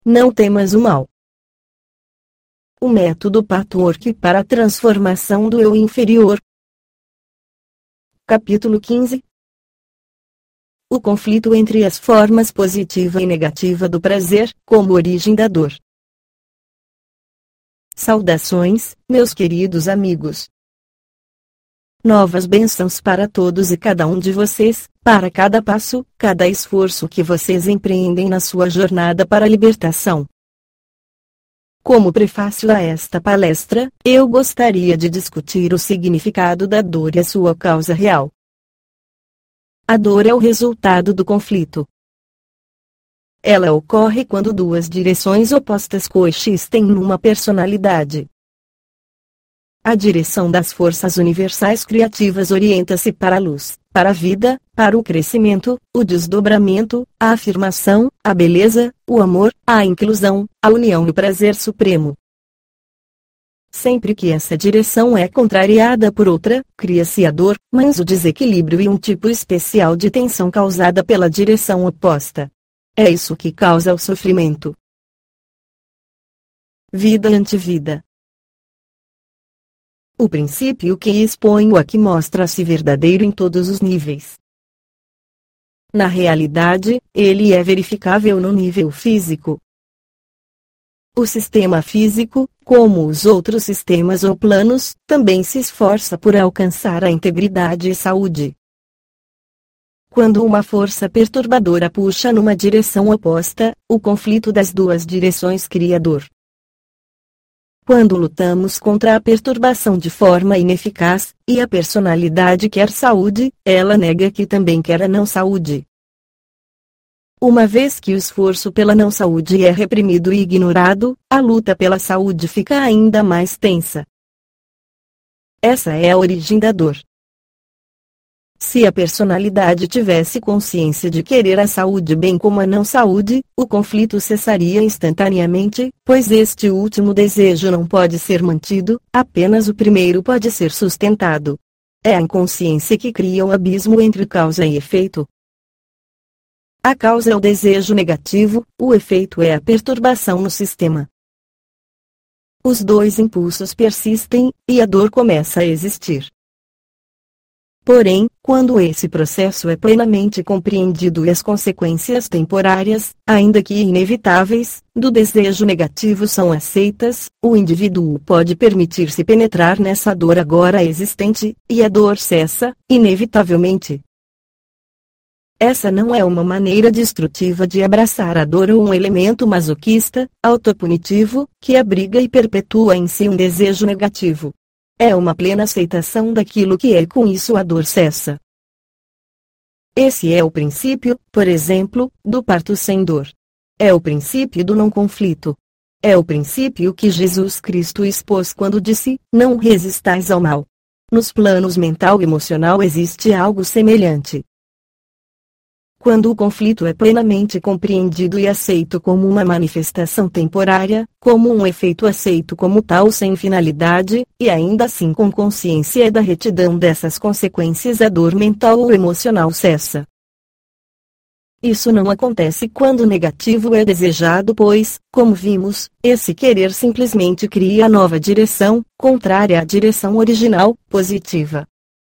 Não temas o mal. O método Patchwork para a transformação do eu inferior. Capítulo 15. O conflito entre as formas positiva e negativa do prazer, como origem da dor. Saudações, meus queridos amigos. Novas bênçãos para todos e cada um de vocês, para cada passo, cada esforço que vocês empreendem na sua jornada para a libertação. Como prefácio a esta palestra, eu gostaria de discutir o significado da dor e a sua causa real. A dor é o resultado do conflito. Ela ocorre quando duas direções opostas coexistem numa personalidade. A direção das forças universais criativas orienta-se para a luz, para a vida, para o crescimento, o desdobramento, a afirmação, a beleza, o amor, a inclusão, a união e o prazer supremo. Sempre que essa direção é contrariada por outra, cria-se a dor, mas o desequilíbrio e um tipo especial de tensão causada pela direção oposta. É isso que causa o sofrimento. Vida e antivida. O princípio que exponho aqui mostra-se verdadeiro em todos os níveis. Na realidade, ele é verificável no nível físico. O sistema físico, como os outros sistemas ou planos, também se esforça por alcançar a integridade e saúde. Quando uma força perturbadora puxa numa direção oposta, o conflito das duas direções cria dor. Quando lutamos contra a perturbação de forma ineficaz, e a personalidade quer saúde, ela nega que também quer a não saúde. Uma vez que o esforço pela não saúde é reprimido e ignorado, a luta pela saúde fica ainda mais tensa. Essa é a origem da dor. Se a personalidade tivesse consciência de querer a saúde bem como a não saúde, o conflito cessaria instantaneamente, pois este último desejo não pode ser mantido, apenas o primeiro pode ser sustentado. É a inconsciência que cria o abismo entre causa e efeito. A causa é o desejo negativo, o efeito é a perturbação no sistema. Os dois impulsos persistem, e a dor começa a existir. Porém, quando esse processo é plenamente compreendido e as consequências temporárias, ainda que inevitáveis, do desejo negativo são aceitas, o indivíduo pode permitir-se penetrar nessa dor agora existente, e a dor cessa, inevitavelmente. Essa não é uma maneira destrutiva de abraçar a dor ou um elemento masoquista, autopunitivo, que abriga e perpetua em si um desejo negativo. É uma plena aceitação daquilo que é e com isso a dor cessa. Esse é o princípio, por exemplo, do parto sem dor. É o princípio do não conflito. É o princípio que Jesus Cristo expôs quando disse, não resistais ao mal. Nos planos mental e emocional existe algo semelhante. Quando o conflito é plenamente compreendido e aceito como uma manifestação temporária, como um efeito aceito como tal sem finalidade, e ainda assim com consciência da retidão dessas consequências, a dor mental ou emocional cessa. Isso não acontece quando o negativo é desejado, pois, como vimos, esse querer simplesmente cria nova direção, contrária à direção original, positiva.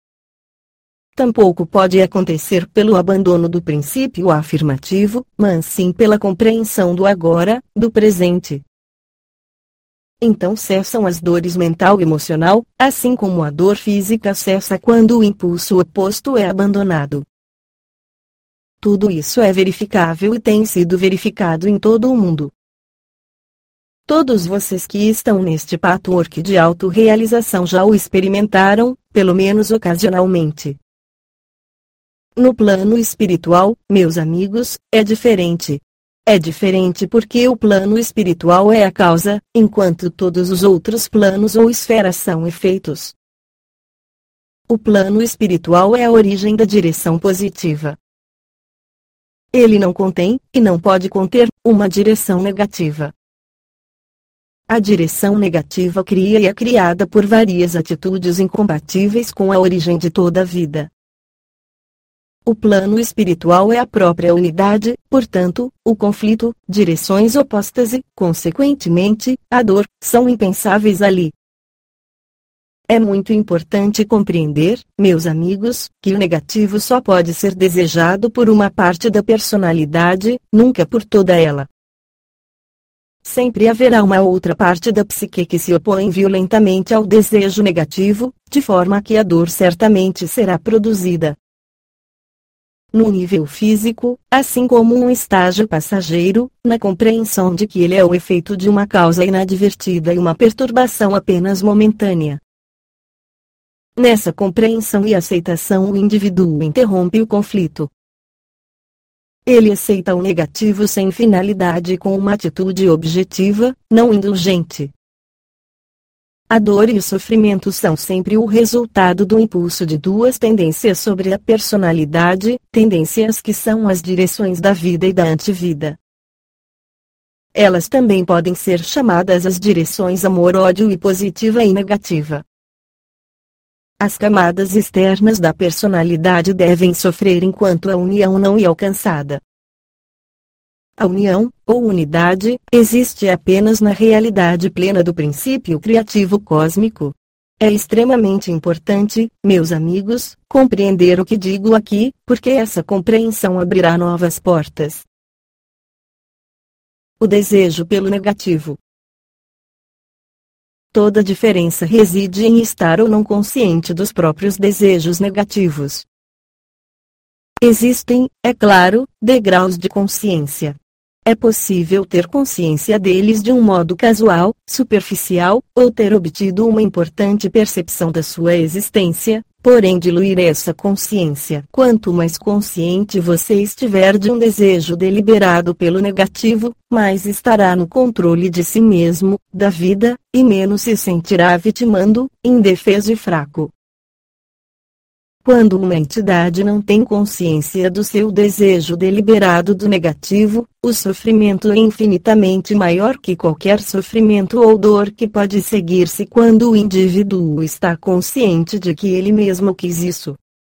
Tampouco pode acontecer pelo abandono do princípio afirmativo, mas sim pela compreensão do agora, do presente. Então cessam as dores mental e emocional, assim como a dor física cessa quando o impulso oposto é abandonado. Tudo isso é verificável e tem sido verificado em todo o mundo. Todos vocês que estão neste patchwork de autorrealização já o experimentaram, pelo menos ocasionalmente. No plano espiritual, meus amigos, é diferente. É diferente porque o plano espiritual é a causa, enquanto todos os outros planos ou esferas são efeitos. O plano espiritual é a origem da direção positiva. Ele não contém, e não pode conter, uma direção negativa. A direção negativa cria e é criada por várias atitudes incompatíveis com a origem de toda a vida. O plano espiritual é a própria unidade, portanto, o conflito, direções opostas e, consequentemente, a dor, são impensáveis ali. É muito importante compreender, meus amigos, que o negativo só pode ser desejado por uma parte da personalidade, nunca por toda ela. Sempre haverá uma outra parte da psique que se opõe violentamente ao desejo negativo, de forma que a dor certamente será produzida. No nível físico, assim como um estágio passageiro, na compreensão de que ele é o efeito de uma causa inadvertida e uma perturbação apenas momentânea. Nessa compreensão e aceitação o indivíduo interrompe o conflito. Ele aceita o negativo sem finalidade com uma atitude objetiva, não indulgente. A dor e o sofrimento são sempre o resultado do impulso de duas tendências sobre a personalidade, tendências que são as direções da vida e da antivida. Elas também podem ser chamadas as direções amor-ódio e positiva e negativa. As camadas externas da personalidade devem sofrer enquanto a união não é alcançada. A união, ou unidade, existe apenas na realidade plena do princípio criativo cósmico. É extremamente importante, meus amigos, compreender o que digo aqui, porque essa compreensão abrirá novas portas. O desejo pelo negativo. Toda diferença reside em estar ou não consciente dos próprios desejos negativos. Existem, é claro, degraus de consciência. É possível ter consciência deles de um modo casual, superficial, ou ter obtido uma importante percepção da sua existência, porém diluir essa consciência. Quanto mais consciente você estiver de um desejo deliberado pelo negativo, mais estará no controle de si mesmo, da vida, e menos se sentirá vitimando, indefeso e fraco. Quando uma entidade não tem consciência do seu desejo deliberado do negativo, o sofrimento é infinitamente maior que qualquer sofrimento ou dor que pode seguir-se quando o indivíduo está consciente de que ele mesmo quis isso.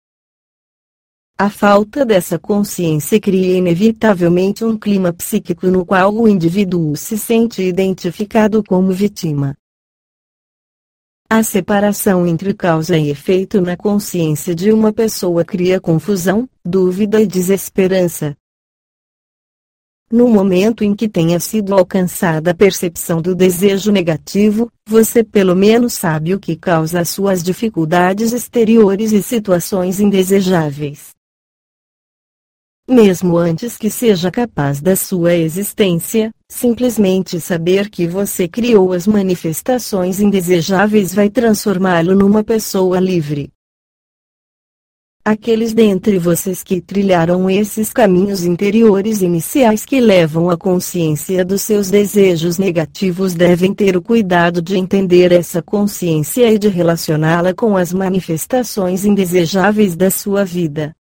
A falta dessa consciência cria inevitavelmente um clima psíquico no qual o indivíduo se sente identificado como vítima. A separação entre causa e efeito na consciência de uma pessoa cria confusão, dúvida e desesperança. No momento em que tenha sido alcançada a percepção do desejo negativo, você pelo menos sabe o que causa suas dificuldades exteriores e situações indesejáveis. Mesmo antes que seja capaz da sua existência, simplesmente saber que você criou as manifestações indesejáveis vai transformá-lo numa pessoa livre. Aqueles dentre vocês que trilharam esses caminhos interiores iniciais que levam à consciência dos seus desejos negativos devem ter o cuidado de entender essa consciência e de relacioná-la com as manifestações indesejáveis da sua vida.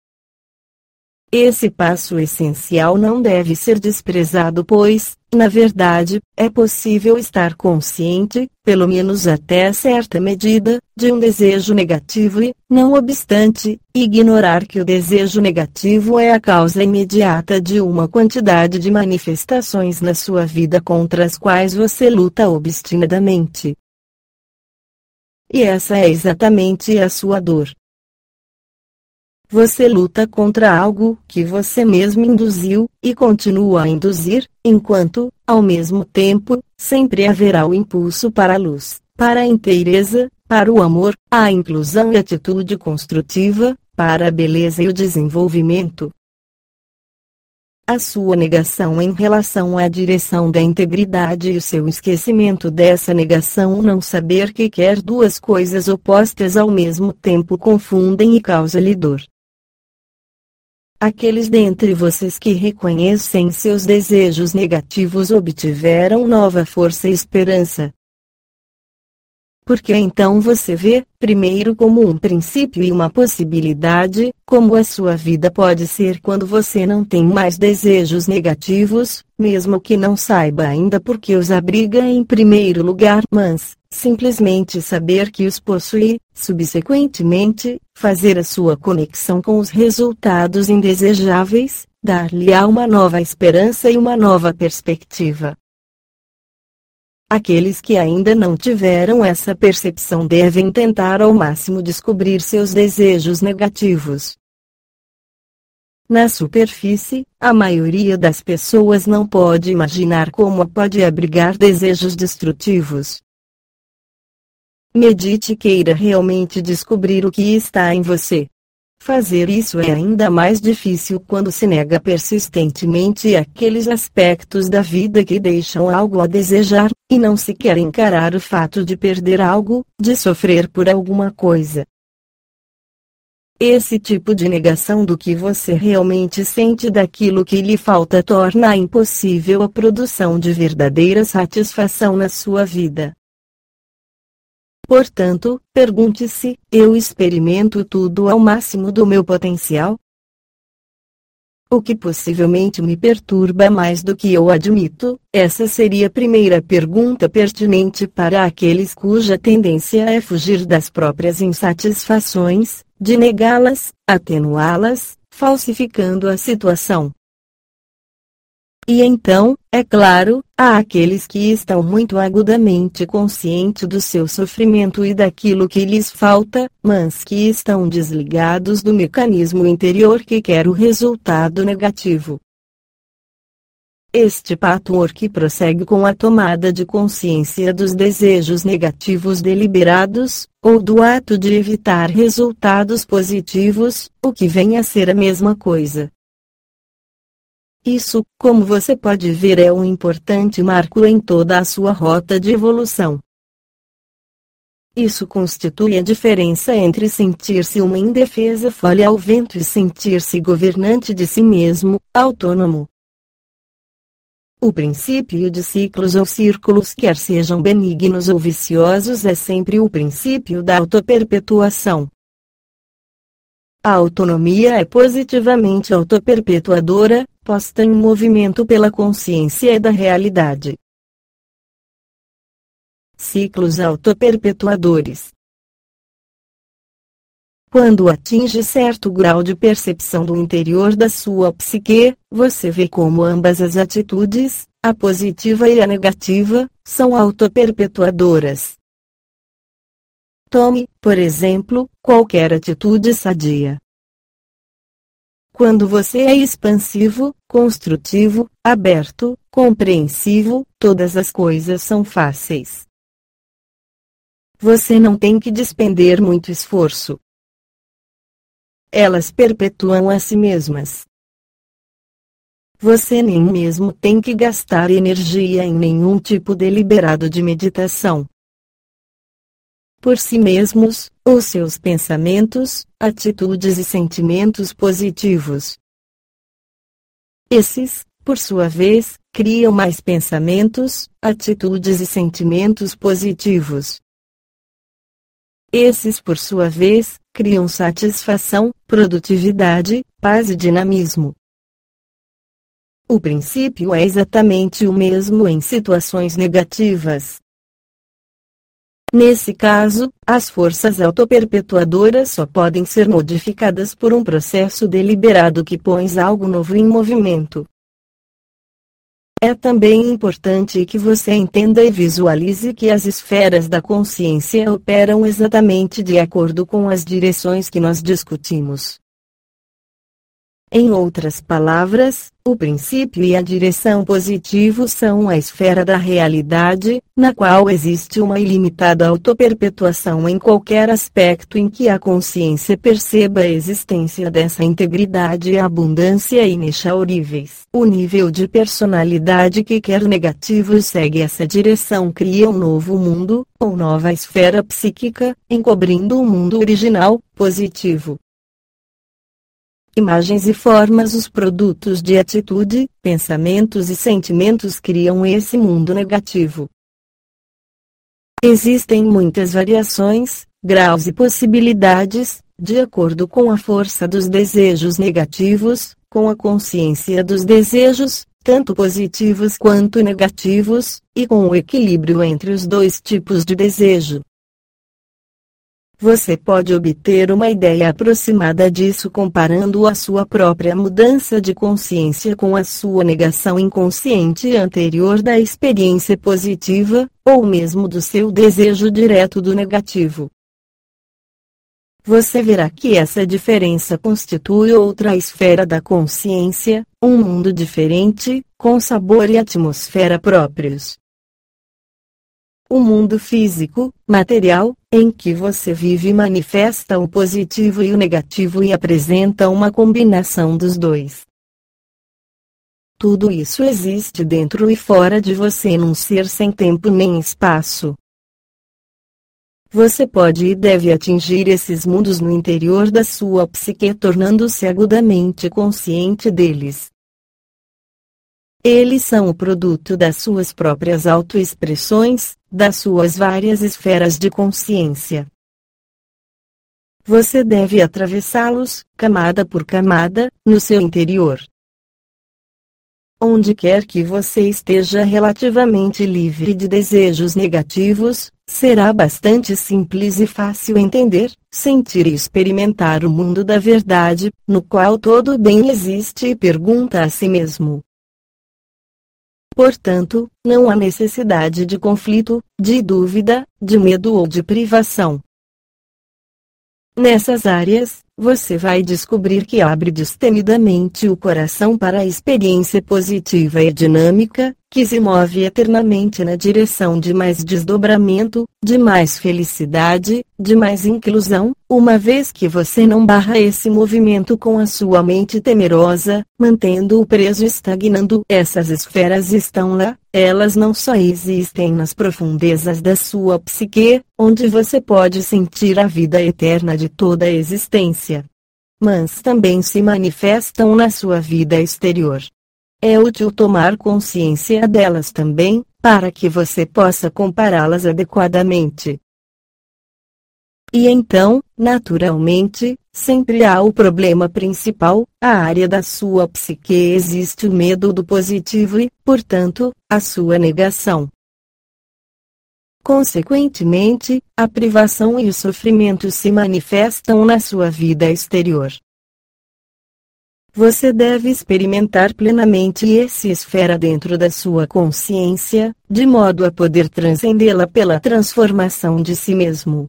Esse passo essencial não deve ser desprezado pois, na verdade, é possível estar consciente, pelo menos até certa medida, de um desejo negativo e, não obstante, ignorar que o desejo negativo é a causa imediata de uma quantidade de manifestações na sua vida contra as quais você luta obstinadamente. E essa é exatamente a sua dor. Você luta contra algo que você mesmo induziu, e continua a induzir, enquanto, ao mesmo tempo, sempre haverá o impulso para a luz, para a inteireza, para o amor, a inclusão e a atitude construtiva, para a beleza e o desenvolvimento. A sua negação em relação à direção da integridade e o seu esquecimento dessa negação, não saber que quer duas coisas opostas ao mesmo tempo, confundem e causam-lhe dor. Aqueles dentre vocês que reconhecem seus desejos negativos obtiveram nova força e esperança. Porque então você vê, primeiro como um princípio e uma possibilidade, como a sua vida pode ser quando você não tem mais desejos negativos, mesmo que não saiba ainda por que os abriga em primeiro lugar, mas, simplesmente saber que os possui, subsequentemente, fazer a sua conexão com os resultados indesejáveis, dar-lhe-á uma nova esperança e uma nova perspectiva. Aqueles que ainda não tiveram essa percepção devem tentar ao máximo descobrir seus desejos negativos. Na superfície, a maioria das pessoas não pode imaginar como pode abrigar desejos destrutivos. Medite e queira realmente descobrir o que está em você. Fazer isso é ainda mais difícil quando se nega persistentemente aqueles aspectos da vida que deixam algo a desejar, e não se quer encarar o fato de perder algo, de sofrer por alguma coisa. Esse tipo de negação do que você realmente sente daquilo que lhe falta torna impossível a produção de verdadeira satisfação na sua vida. Portanto, pergunte-se: eu experimento tudo ao máximo do meu potencial? O que possivelmente me perturba mais do que eu admito? Essa seria a primeira pergunta pertinente para aqueles cuja tendência é fugir das próprias insatisfações, de negá-las, atenuá-las, falsificando a situação. E então, é claro, há aqueles que estão muito agudamente conscientes do seu sofrimento e daquilo que lhes falta, mas que estão desligados do mecanismo interior que quer o resultado negativo. Este patchwork prossegue com a tomada de consciência dos desejos negativos deliberados, ou do ato de evitar resultados positivos, o que vem a ser a mesma coisa. Isso, como você pode ver, é um importante marco em toda a sua rota de evolução. Isso constitui a diferença entre sentir-se uma indefesa folha ao vento e sentir-se governante de si mesmo, autônomo. O princípio de ciclos ou círculos, quer sejam benignos ou viciosos, é sempre o princípio da autoperpetuação. A autonomia é positivamente autoperpetuadora, posta em movimento pela consciência da realidade. Ciclos autoperpetuadores. Quando atinge certo grau de percepção do interior da sua psique, você vê como ambas as atitudes, a positiva e a negativa, são autoperpetuadoras. Tome, por exemplo, qualquer atitude sadia. Quando você é expansivo, construtivo, aberto, compreensivo, todas as coisas são fáceis. Você não tem que despender muito esforço. Elas perpetuam a si mesmas. Você nem mesmo tem que gastar energia em nenhum tipo deliberado de meditação. Por si mesmos, os seus pensamentos, atitudes e sentimentos positivos. Esses, por sua vez, criam mais pensamentos, atitudes e sentimentos positivos. Esses, por sua vez, criam satisfação, produtividade, paz e dinamismo. O princípio é exatamente o mesmo em situações negativas. Nesse caso, as forças autoperpetuadoras só podem ser modificadas por um processo deliberado que põe algo novo em movimento. É também importante que você entenda e visualize que as esferas da consciência operam exatamente de acordo com as direções que nós discutimos. Em outras palavras, o princípio e a direção positivos são a esfera da realidade, na qual existe uma ilimitada autoperpetuação em qualquer aspecto em que a consciência perceba a existência dessa integridade e abundância inexauríveis. O nível de personalidade que quer negativo segue essa direção cria um novo mundo, ou nova esfera psíquica, encobrindo o mundo original, positivo. Imagens e formas. Os produtos de atitude, pensamentos e sentimentos criam esse mundo negativo. Existem muitas variações, graus e possibilidades, de acordo com a força dos desejos negativos, com a consciência dos desejos, tanto positivos quanto negativos, e com o equilíbrio entre os dois tipos de desejo. Você pode obter uma ideia aproximada disso comparando a sua própria mudança de consciência com a sua negação inconsciente anterior da experiência positiva, ou mesmo do seu desejo direto do negativo. Você verá que essa diferença constitui outra esfera da consciência, um mundo diferente, com sabor e atmosfera próprios. O mundo físico, material, em que você vive manifesta o positivo e o negativo e apresenta uma combinação dos dois. Tudo isso existe dentro e fora de você num ser sem tempo nem espaço. Você pode e deve atingir esses mundos no interior da sua psique tornando-se agudamente consciente deles. Eles são o produto das suas próprias autoexpressões, das suas várias esferas de consciência. Você deve atravessá-los, camada por camada, no seu interior. Onde quer que você esteja relativamente livre de desejos negativos, será bastante simples e fácil entender, sentir e experimentar o mundo da verdade, no qual todo o bem existe e pergunta a si mesmo. Portanto, não há necessidade de conflito, de dúvida, de medo ou de privação. Nessas áreas, você vai descobrir que abre destemidamente o coração para a experiência positiva e dinâmica, que se move eternamente na direção de mais desdobramento, de mais felicidade, de mais inclusão, uma vez que você não barra esse movimento com a sua mente temerosa, mantendo-o preso e estagnando. Essas esferas estão lá, elas não só existem nas profundezas da sua psique, onde você pode sentir a vida eterna de toda a existência, mas também se manifestam na sua vida exterior. É útil tomar consciência delas também, para que você possa compará-las adequadamente. E então, naturalmente, sempre há o problema principal, a área da sua psique existe o medo do positivo e, portanto, a sua negação. Consequentemente, a privação e o sofrimento se manifestam na sua vida exterior. Você deve experimentar plenamente essa esfera dentro da sua consciência, de modo a poder transcendê-la pela transformação de si mesmo.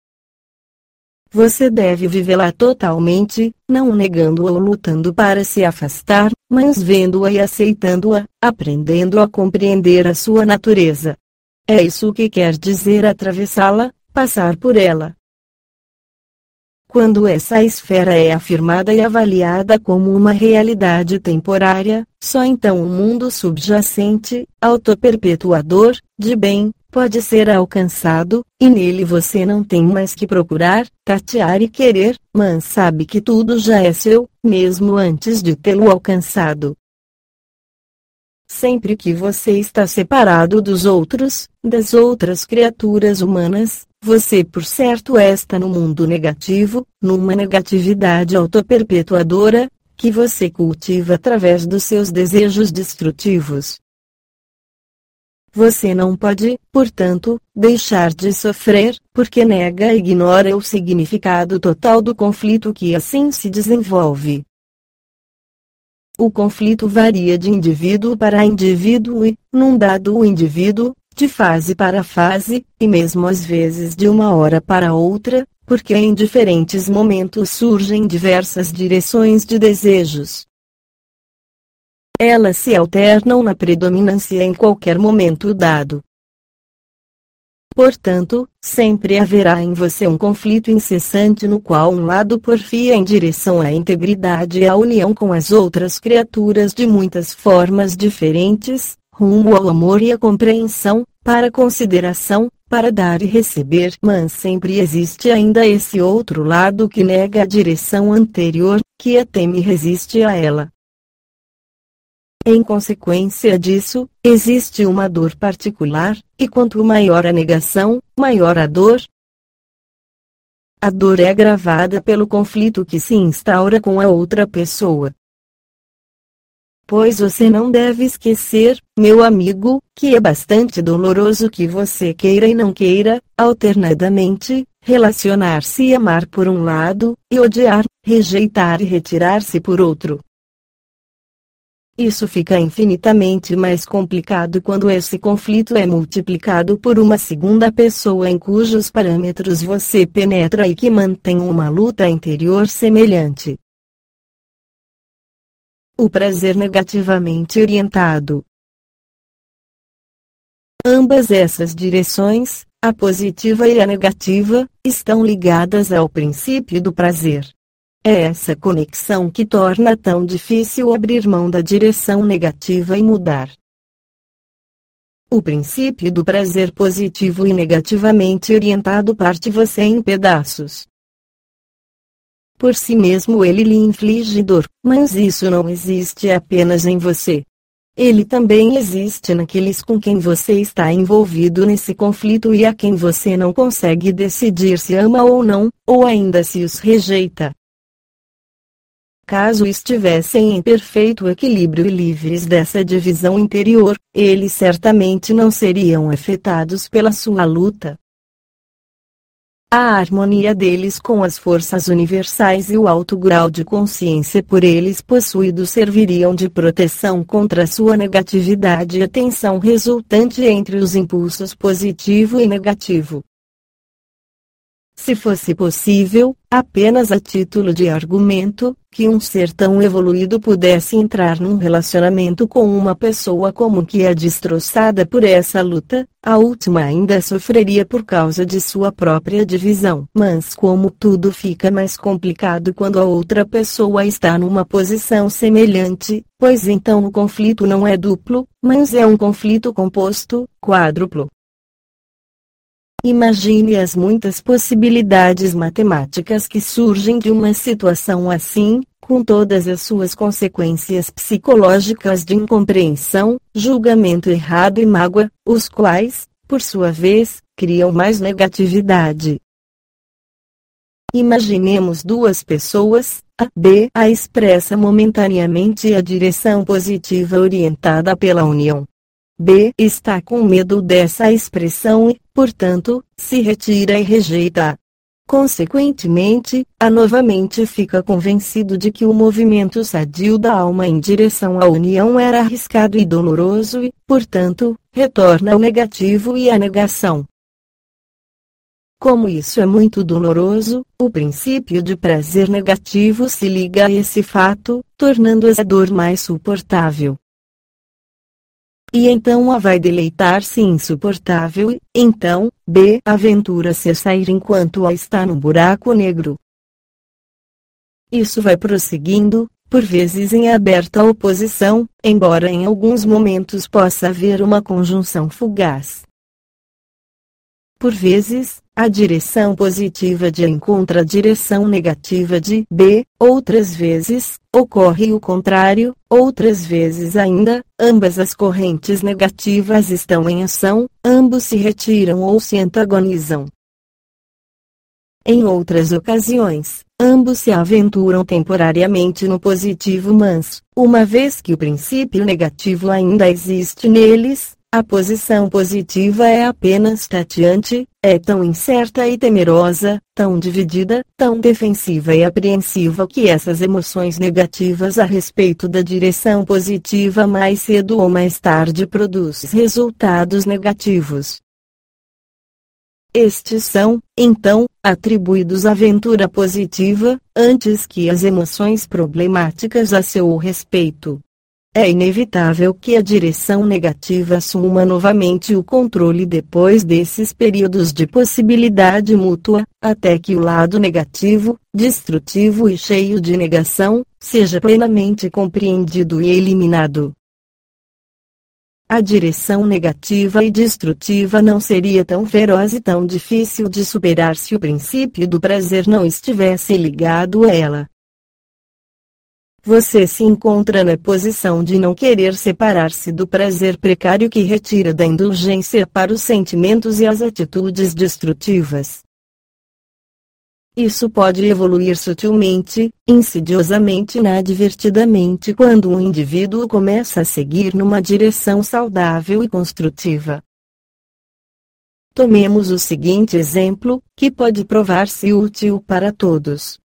Você deve vivê-la totalmente, não negando-a ou lutando para se afastar, mas vendo-a e aceitando-a, aprendendo a compreender a sua natureza. É isso que quer dizer atravessá-la, passar por ela. Quando essa esfera é afirmada e avaliada como uma realidade temporária, só então o mundo subjacente, autoperpetuador, de bem, pode ser alcançado, e nele você não tem mais que procurar, tatear e querer, mas sabe que tudo já é seu, mesmo antes de tê-lo alcançado. Sempre que você está separado dos outros, das outras criaturas humanas, você por certo está no mundo negativo, numa negatividade autoperpetuadora, que você cultiva através dos seus desejos destrutivos. Você não pode, portanto, deixar de sofrer, porque nega e ignora o significado total do conflito que assim se desenvolve. O conflito varia de indivíduo para indivíduo e, num dado indivíduo, de fase para fase, e mesmo às vezes de uma hora para outra, porque em diferentes momentos surgem diversas direções de desejos. Elas se alternam na predominância em qualquer momento dado. Portanto, sempre haverá em você um conflito incessante no qual um lado porfia em direção à integridade e à união com as outras criaturas de muitas formas diferentes, rumo ao amor e à compreensão, para consideração, para dar e receber. Mas sempre existe ainda esse outro lado que nega a direção anterior, que a teme e resiste a ela. Em consequência disso, existe uma dor particular, e quanto maior a negação, maior a dor. A dor é agravada pelo conflito que se instaura com a outra pessoa. Pois você não deve esquecer, meu amigo, que é bastante doloroso que você queira e não queira, alternadamente, relacionar-se e amar por um lado, e odiar, rejeitar e retirar-se por outro. Isso fica infinitamente mais complicado quando esse conflito é multiplicado por uma segunda pessoa em cujos parâmetros você penetra e que mantém uma luta interior semelhante. O prazer negativamente orientado. Ambas essas direções, a positiva e a negativa, estão ligadas ao princípio do prazer. É essa conexão que torna tão difícil abrir mão da direção negativa e mudar. O princípio do prazer positivo e negativamente orientado parte você em pedaços. Por si mesmo ele lhe inflige dor, mas isso não existe apenas em você. Ele também existe naqueles com quem você está envolvido nesse conflito e a quem você não consegue decidir se ama ou não, ou ainda se os rejeita. Caso estivessem em perfeito equilíbrio e livres dessa divisão interior, eles certamente não seriam afetados pela sua luta. A harmonia deles com as forças universais e o alto grau de consciência por eles possuído serviriam de proteção contra sua negatividade e a tensão resultante entre os impulsos positivo e negativo. Se fosse possível, apenas a título de argumento, que um ser tão evoluído pudesse entrar num relacionamento com uma pessoa comum que é destroçada por essa luta, a última ainda sofreria por causa de sua própria divisão. Mas como tudo fica mais complicado quando a outra pessoa está numa posição semelhante, pois então o conflito não é duplo, mas é um conflito composto, quádruplo. Imagine as muitas possibilidades matemáticas que surgem de uma situação assim, com todas as suas consequências psicológicas de incompreensão, julgamento errado e mágoa, os quais, por sua vez, criam mais negatividade. Imaginemos duas pessoas, A, B. A expressa momentaneamente a direção positiva orientada pela união. B está com medo dessa expressão e, portanto, se retira e rejeita-a. Consequentemente, A novamente fica convencido de que o movimento sadio da alma em direção à união era arriscado e doloroso e, portanto, retorna ao negativo e à negação. Como isso é muito doloroso, o princípio de prazer negativo se liga a esse fato, tornando essa dor mais suportável. E então A vai deleitar-se insuportável e, então, B aventura-se a sair enquanto A está no buraco negro. Isso vai prosseguindo, por vezes em aberta oposição, embora em alguns momentos possa haver uma conjunção fugaz. Por vezes, a direção positiva de A encontra a direção negativa de B, outras vezes, ocorre o contrário, outras vezes ainda, ambas as correntes negativas estão em ação, ambos se retiram ou se antagonizam. Em outras ocasiões, ambos se aventuram temporariamente no positivo mas, uma vez que o princípio negativo ainda existe neles, a posição positiva é apenas tateante, é tão incerta e temerosa, tão dividida, tão defensiva e apreensiva que essas emoções negativas a respeito da direção positiva mais cedo ou mais tarde produzem resultados negativos. Estes são, então, atribuídos à aventura positiva, antes que as emoções problemáticas a seu respeito. É inevitável que a direção negativa assuma novamente o controle depois desses períodos de possibilidade mútua, até que o lado negativo, destrutivo e cheio de negação, seja plenamente compreendido e eliminado. A direção negativa e destrutiva não seria tão feroz e tão difícil de superar se o princípio do prazer não estivesse ligado a ela. Você se encontra na posição de não querer separar-se do prazer precário que retira da indulgência para os sentimentos e as atitudes destrutivas. Isso pode evoluir sutilmente, insidiosamente e inadvertidamente quando um indivíduo começa a seguir numa direção saudável e construtiva. Tomemos o seguinte exemplo, que pode provar-se útil para todos.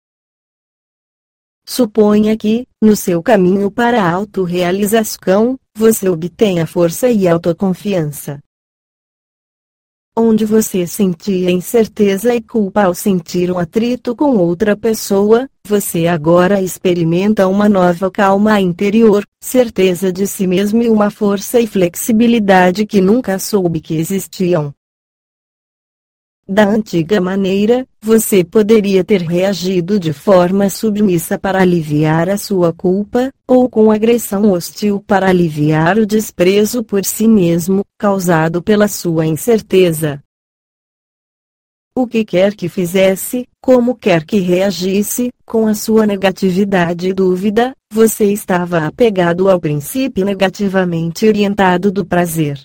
Suponha que, no seu caminho para a autorrealização, você obtenha força e autoconfiança. Onde você sentia incerteza e culpa ao sentir um atrito com outra pessoa, você agora experimenta uma nova calma interior, certeza de si mesmo e uma força e flexibilidade que nunca soube que existiam. Da antiga maneira, você poderia ter reagido de forma submissa para aliviar a sua culpa, ou com agressão hostil para aliviar o desprezo por si mesmo, causado pela sua incerteza. O que quer que fizesse, como quer que reagisse, com a sua negatividade e dúvida, você estava apegado ao princípio negativamente orientado do prazer.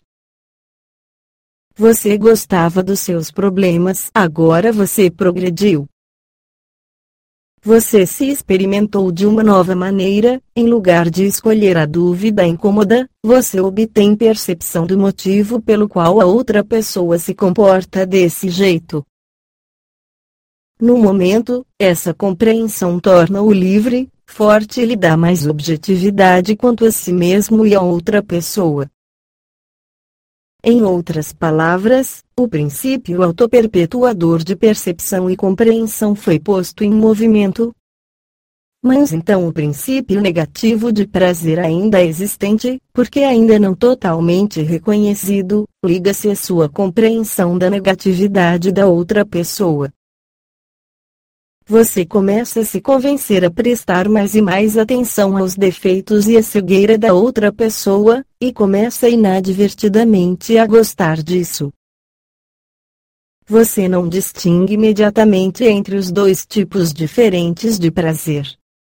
Você gostava dos seus problemas, agora você progrediu. Você se experimentou de uma nova maneira, em lugar de escolher a dúvida incômoda, você obtém percepção do motivo pelo qual a outra pessoa se comporta desse jeito. No momento, essa compreensão torna-o livre, forte e lhe dá mais objetividade quanto a si mesmo e a outra pessoa. Em outras palavras, o princípio autoperpetuador de percepção e compreensão foi posto em movimento. Mas então o princípio negativo de prazer ainda é existente, porque ainda não totalmente reconhecido, liga-se à sua compreensão da negatividade da outra pessoa. Você começa a se convencer a prestar mais e mais atenção aos defeitos e à cegueira da outra pessoa, e começa inadvertidamente a gostar disso. Você não distingue imediatamente entre os dois tipos diferentes de prazer.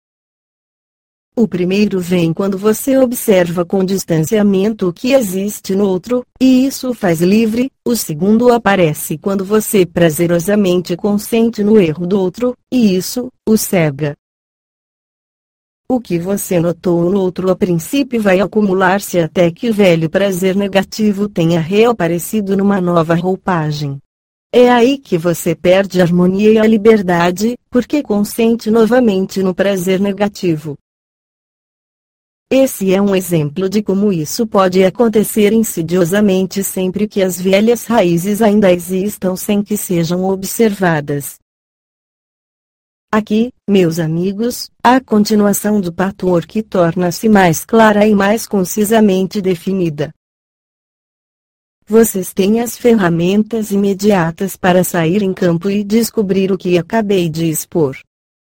O primeiro vem quando você observa com distanciamento o que existe no outro, e isso o faz livre. O segundo aparece quando você prazerosamente consente no erro do outro, e isso o cega. O que você notou no outro a princípio vai acumular-se até que o velho prazer negativo tenha reaparecido numa nova roupagem. É aí que você perde a harmonia e a liberdade, porque consente novamente no prazer negativo. Esse é um exemplo de como isso pode acontecer insidiosamente sempre que as velhas raízes ainda existam sem que sejam observadas. Aqui, meus amigos, a continuação do patchwork torna-se mais clara e mais concisamente definida. Vocês têm as ferramentas imediatas para sair em campo e descobrir o que acabei de expor.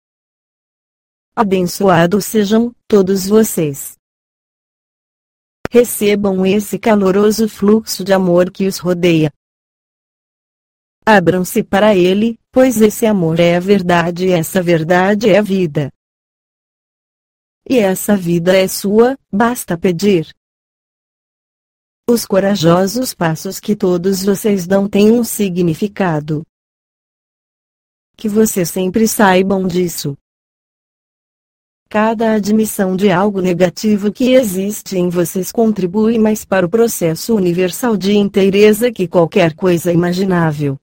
Abençoados sejam todos vocês. Recebam esse caloroso fluxo de amor que os rodeia. Abram-se para ele, pois esse amor é a verdade e essa verdade é a vida. E essa vida é sua, basta pedir. Os corajosos passos que todos vocês dão têm um significado. Que vocês sempre saibam disso. Cada admissão de algo negativo que existe em vocês contribui mais para o processo universal de inteireza que qualquer coisa imaginável.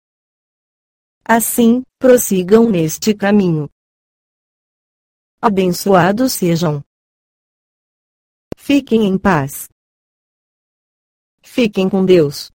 Assim, prossigam neste caminho. Abençoados sejam. Fiquem em paz. Fiquem com Deus.